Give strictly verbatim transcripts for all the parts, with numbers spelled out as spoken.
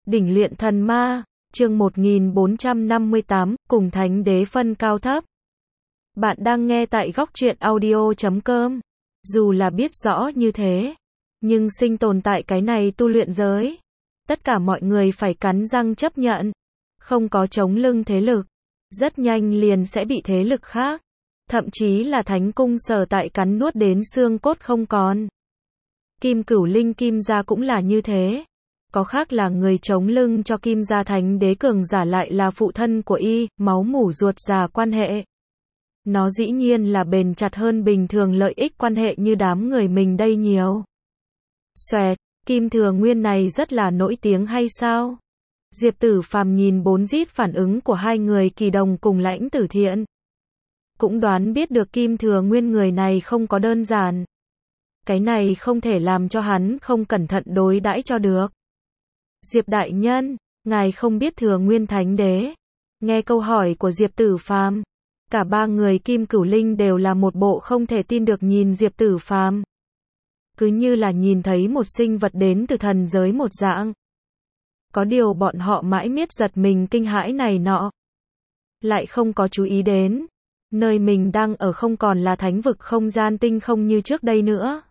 Đỉnh luyện thần ma, chương một nghìn bốn trăm năm mươi tám, cùng thánh đế phân cao thấp. Bạn đang nghe tại góc truyện audio chấm com. Dù là biết rõ như thế, nhưng sinh tồn tại cái này tu luyện giới, tất cả mọi người phải cắn răng chấp nhận. Không có chống lưng thế lực, rất nhanh liền sẽ bị thế lực khác, thậm chí là thánh cung sở tại cắn nuốt đến xương cốt không còn. Kim Cửu Linh Kim gia cũng là như thế. Có khác là người chống lưng cho Kim gia thánh đế cường giả lại là phụ thân của y, máu mủ ruột già quan hệ. Nó dĩ nhiên là bền chặt hơn bình thường lợi ích quan hệ như đám người mình đây nhiều. Xoẹt, Kim Thừa Nguyên này rất là nổi tiếng hay sao? Diệp Tử Phàm nhìn bốn rít phản ứng của hai người Kỳ Đồng cùng Lãnh Tử Thiện, cũng đoán biết được Kim Thừa Nguyên người này không có đơn giản. Cái này không thể làm cho hắn không cẩn thận đối đãi cho được. Diệp đại nhân, ngài không biết Thừa Nguyên Thánh Đế? Nghe câu hỏi của Diệp Tử Phàm, cả ba người Kim Cửu Linh đều là một bộ không thể tin được nhìn Diệp Tử Phàm. Cứ như là nhìn thấy một sinh vật đến từ thần giới một dạng. Có điều bọn họ mãi miết giật mình kinh hãi này nọ, lại không có chú ý đến, nơi mình đang ở không còn là thánh vực không gian tinh không như trước đây nữa,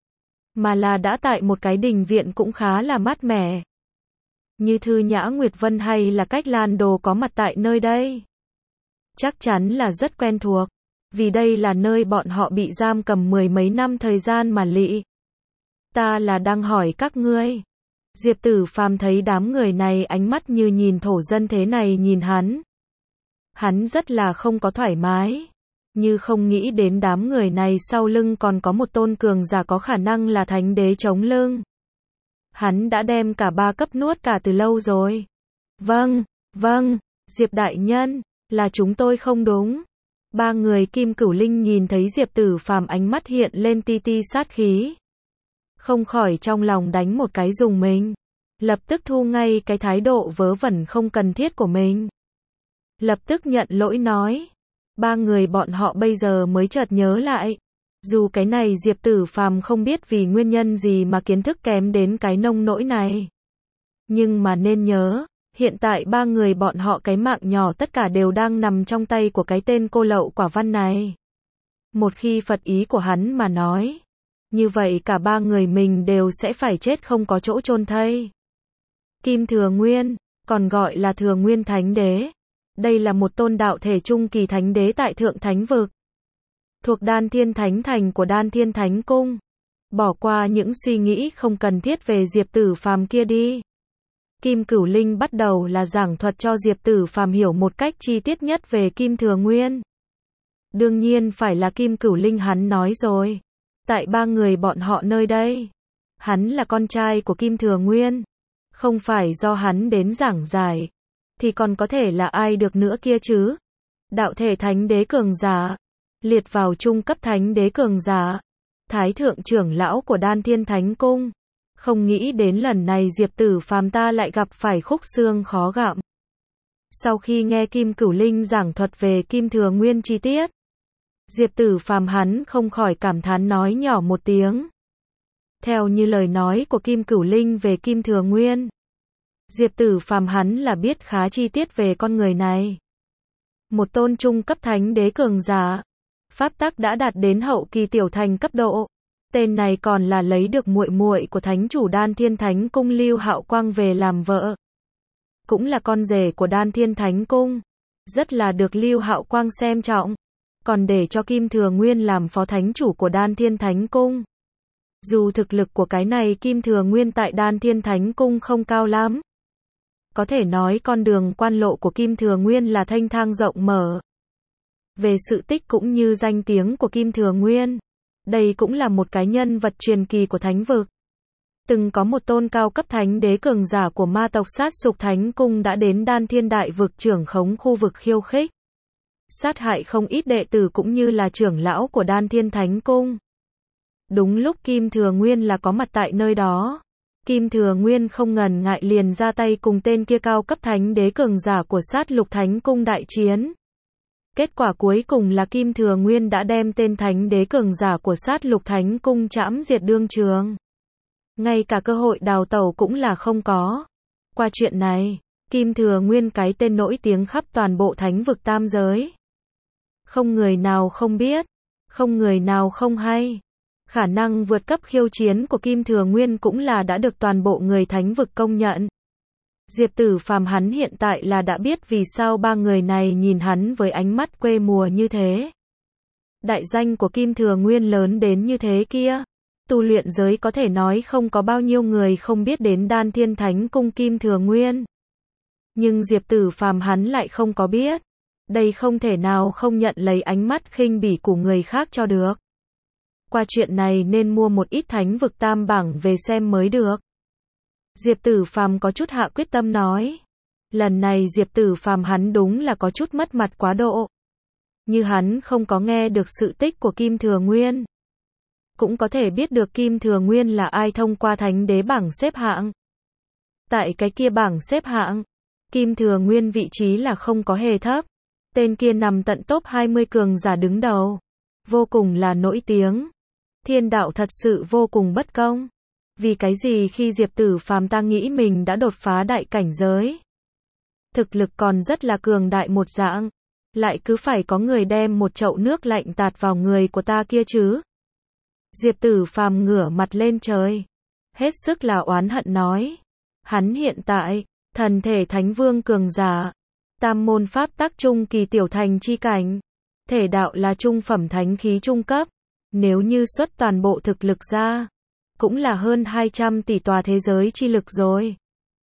mà là đã tại một cái đình viện cũng khá là mát mẻ. Như Thư Nhã Nguyệt Vân hay là Cách Lan Đồ có mặt tại nơi đây, chắc chắn là rất quen thuộc, vì đây là nơi bọn họ bị giam cầm mười mấy năm thời gian mà lị. Ta là đang hỏi các ngươi. Diệp Tử Phàm thấy đám người này ánh mắt như nhìn thổ dân thế này nhìn hắn. Hắn rất là không có thoải mái, như không nghĩ đến đám người này sau lưng còn có một tôn cường giả có khả năng là thánh đế chống lưng. Hắn đã đem cả ba cấp nuốt cả từ lâu rồi. Vâng, vâng, Diệp đại nhân, là chúng tôi không đúng. Ba người Kim Cửu Linh nhìn thấy Diệp Tử Phàm ánh mắt hiện lên ti ti sát khí, không khỏi trong lòng đánh một cái rùng mình, lập tức thu ngay cái thái độ vớ vẩn không cần thiết của mình. Lập tức nhận lỗi nói. Ba người bọn họ bây giờ mới chợt nhớ lại, dù cái này Diệp Tử Phàm không biết vì nguyên nhân gì mà kiến thức kém đến cái nông nỗi này. Nhưng mà nên nhớ, hiện tại ba người bọn họ cái mạng nhỏ tất cả đều đang nằm trong tay của cái tên cô lậu quả văn này. Một khi phật ý của hắn mà nói, như vậy cả ba người mình đều sẽ phải chết không có chỗ chôn thây. Kim Thừa Nguyên, còn gọi là Thừa Nguyên Thánh Đế. Đây là một tôn đạo thể trung kỳ thánh đế tại Thượng Thánh Vực, thuộc Đan Thiên Thánh Thành của Đan Thiên Thánh Cung. Bỏ qua những suy nghĩ không cần thiết về Diệp Tử Phàm kia đi. Kim Cửu Linh bắt đầu là giảng thuật cho Diệp Tử Phàm hiểu một cách chi tiết nhất về Kim Thừa Nguyên. Đương nhiên phải là Kim Cửu Linh hắn nói rồi. Tại ba người bọn họ nơi đây, hắn là con trai của Kim Thừa Nguyên, không phải do hắn đến giảng giải, thì còn có thể là ai được nữa kia chứ? Đạo thể thánh đế cường giả, liệt vào trung cấp thánh đế cường giả, thái thượng trưởng lão của Đan Thiên Thánh Cung. Không nghĩ đến lần này Diệp Tử Phàm ta lại gặp phải khúc xương khó gặm. Sau khi nghe Kim Cửu Linh giảng thuật về Kim Thừa Nguyên chi tiết, Diệp Tử Phàm hắn không khỏi cảm thán nói nhỏ một tiếng. Theo như lời nói của Kim Cửu Linh về Kim Thừa Nguyên, Diệp Tử Phàm hắn là biết khá chi tiết về con người này. Một tôn trung cấp thánh đế cường giả, pháp tắc đã đạt đến hậu kỳ tiểu thành cấp độ. Tên này còn là lấy được muội muội của thánh chủ Đan Thiên Thánh Cung Lưu Hạo Quang về làm vợ, cũng là con rể của Đan Thiên Thánh Cung, rất là được Lưu Hạo Quang xem trọng, còn để cho Kim Thừa Nguyên làm phó thánh chủ của Đan Thiên Thánh Cung. Dù thực lực của cái này Kim Thừa Nguyên tại Đan Thiên Thánh Cung không cao lắm, có thể nói con đường quan lộ của Kim Thừa Nguyên là thanh thang rộng mở. Về sự tích cũng như danh tiếng của Kim Thừa Nguyên, đây cũng là một cái nhân vật truyền kỳ của thánh vực. Từng có một tôn cao cấp thánh đế cường giả của ma tộc Sát Sục Thánh Cung đã đến Đan Thiên Đại Vực trưởng khống khu vực khiêu khích, sát hại không ít đệ tử cũng như là trưởng lão của Đan Thiên Thánh Cung. Đúng lúc Kim Thừa Nguyên là có mặt tại nơi đó, Kim Thừa Nguyên không ngần ngại liền ra tay cùng tên kia cao cấp thánh đế cường giả của Sát Lục Thánh Cung đại chiến. Kết quả cuối cùng là Kim Thừa Nguyên đã đem tên thánh đế cường giả của Sát Lục Thánh Cung trảm diệt đương trường. Ngay cả cơ hội đào tẩu cũng là không có. Qua chuyện này, Kim Thừa Nguyên cái tên nổi tiếng khắp toàn bộ thánh vực tam giới. Không người nào không biết, không người nào không hay. Khả năng vượt cấp khiêu chiến của Kim Thừa Nguyên cũng là đã được toàn bộ người thánh vực công nhận. Diệp Tử Phàm hắn hiện tại là đã biết vì sao ba người này nhìn hắn với ánh mắt quê mùa như thế. Đại danh của Kim Thừa Nguyên lớn đến như thế kia. Tu luyện giới có thể nói không có bao nhiêu người không biết đến Đan Thiên Thánh Cung Kim Thừa Nguyên. Nhưng Diệp Tử Phàm hắn lại không có biết. Đây không thể nào không nhận lấy ánh mắt khinh bỉ của người khác cho được. Qua chuyện này nên mua một ít thánh vực tam bảng về xem mới được. Diệp Tử Phàm có chút hạ quyết tâm nói. Lần này Diệp Tử Phàm hắn đúng là có chút mất mặt quá độ. Như hắn không có nghe được sự tích của Kim Thừa Nguyên. Cũng có thể biết được Kim Thừa Nguyên là ai thông qua thánh đế bảng xếp hạng. Tại cái kia bảng xếp hạng, Kim Thừa Nguyên vị trí là không có hề thấp. Tên kia nằm tận top hai mươi cường giả đứng đầu. Vô cùng là nổi tiếng. Thiên đạo thật sự vô cùng bất công. Vì cái gì khi Diệp Tử Phàm ta nghĩ mình đã đột phá đại cảnh giới. Thực lực còn rất là cường đại một dạng. Lại cứ phải có người đem một chậu nước lạnh tạt vào người của ta kia chứ. Diệp Tử Phàm ngửa mặt lên trời. Hết sức là oán hận nói. Hắn hiện tại, thần thể thánh vương cường giả. Tam môn pháp tắc trung kỳ tiểu thành chi cảnh. Thể đạo là trung phẩm thánh khí trung cấp. Nếu như xuất toàn bộ thực lực ra, cũng là hơn hai trăm tỷ tòa thế giới chi lực rồi.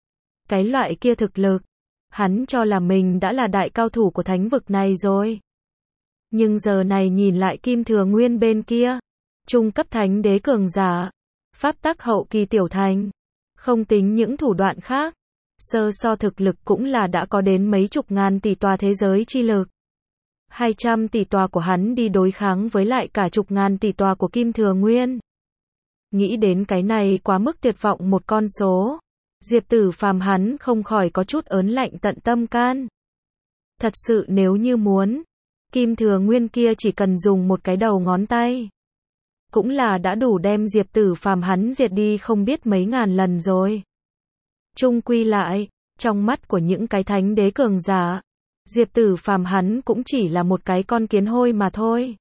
Cái loại kia thực lực, hắn cho là mình đã là đại cao thủ của thánh vực này rồi. Nhưng giờ này nhìn lại Kim Thừa Nguyên bên kia, trung cấp thánh đế cường giả, pháp tắc hậu kỳ tiểu thành, không tính những thủ đoạn khác, sơ so thực lực cũng là đã có đến mấy chục ngàn tỷ tòa thế giới chi lực. hai trăm tỷ tòa của hắn đi đối kháng với lại cả chục ngàn tỷ tòa của Kim Thừa Nguyên. Nghĩ đến cái này quá mức tuyệt vọng một con số. Diệp Tử Phàm hắn không khỏi có chút ớn lạnh tận tâm can. Thật sự nếu như muốn, Kim Thừa Nguyên kia chỉ cần dùng một cái đầu ngón tay. Cũng là đã đủ đem Diệp Tử Phàm hắn diệt đi không biết mấy ngàn lần rồi. Chung quy lại, trong mắt của những cái thánh đế cường giả, Diệp Tử Phàm hắn cũng chỉ là một cái con kiến hôi mà thôi.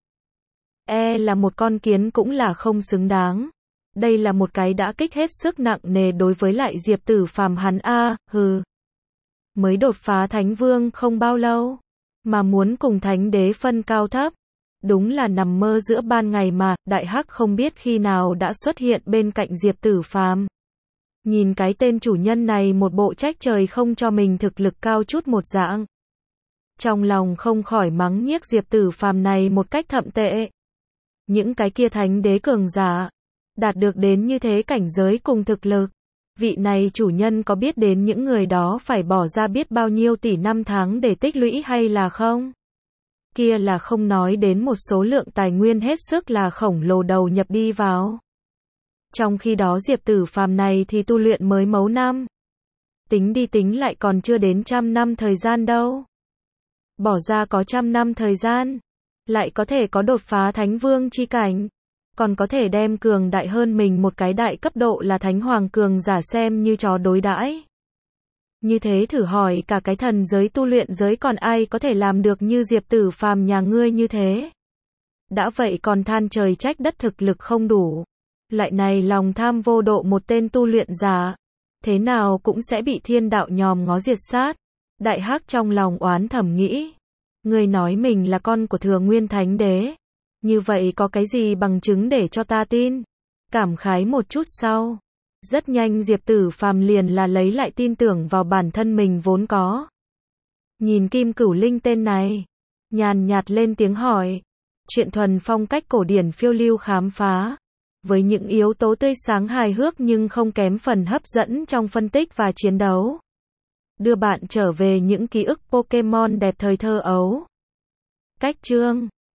E là một con kiến cũng là không xứng đáng. Đây là một cái đã kích hết sức nặng nề đối với lại Diệp Tử Phàm hắn a, hừ. Mới đột phá thánh vương không bao lâu, mà muốn cùng thánh đế phân cao thấp. Đúng là nằm mơ giữa ban ngày mà, Đại Hắc không biết khi nào đã xuất hiện bên cạnh Diệp Tử Phàm. Nhìn cái tên chủ nhân này một bộ trách trời không cho mình thực lực cao chút một dạng. Trong lòng không khỏi mắng nhiếc Diệp Tử Phàm này một cách thậm tệ. Những cái kia thánh đế cường giả, đạt được đến như thế cảnh giới cùng thực lực. Vị này chủ nhân có biết đến những người đó phải bỏ ra biết bao nhiêu tỷ năm tháng để tích lũy hay là không? Kia là không nói đến một số lượng tài nguyên hết sức là khổng lồ đầu nhập đi vào. Trong khi đó Diệp Tử Phàm này thì tu luyện mới mấu năm. Tính đi tính lại còn chưa đến trăm năm thời gian đâu. Bỏ ra có trăm năm thời gian, lại có thể có đột phá thánh vương chi cảnh, còn có thể đem cường đại hơn mình một cái đại cấp độ là thánh hoàng cường giả xem như chó đối đãi. Như thế thử hỏi cả cái thần giới tu luyện giới còn ai có thể làm được như Diệp Tử Phàm nhà ngươi như thế. Đã vậy còn than trời trách đất thực lực không đủ. Lại này lòng tham vô độ một tên tu luyện giả. Thế nào cũng sẽ bị thiên đạo nhòm ngó diệt sát. Đại Hắc trong lòng oán thầm nghĩ. Ngươi nói mình là con của Thừa Nguyên Thánh Đế. Như vậy có cái gì bằng chứng để cho ta tin? Cảm khái một chút sau. Rất nhanh Diệp Tử Phàm liền là lấy lại tin tưởng vào bản thân mình vốn có. Nhìn Kim Cửu Linh tên này. Nhàn nhạt lên tiếng hỏi. Chuyện thuần phong cách cổ điển phiêu lưu khám phá. Với những yếu tố tươi sáng hài hước nhưng không kém phần hấp dẫn trong phân tích và chiến đấu. Đưa bạn trở về những ký ức Pokemon đẹp thời thơ ấu. Cách chương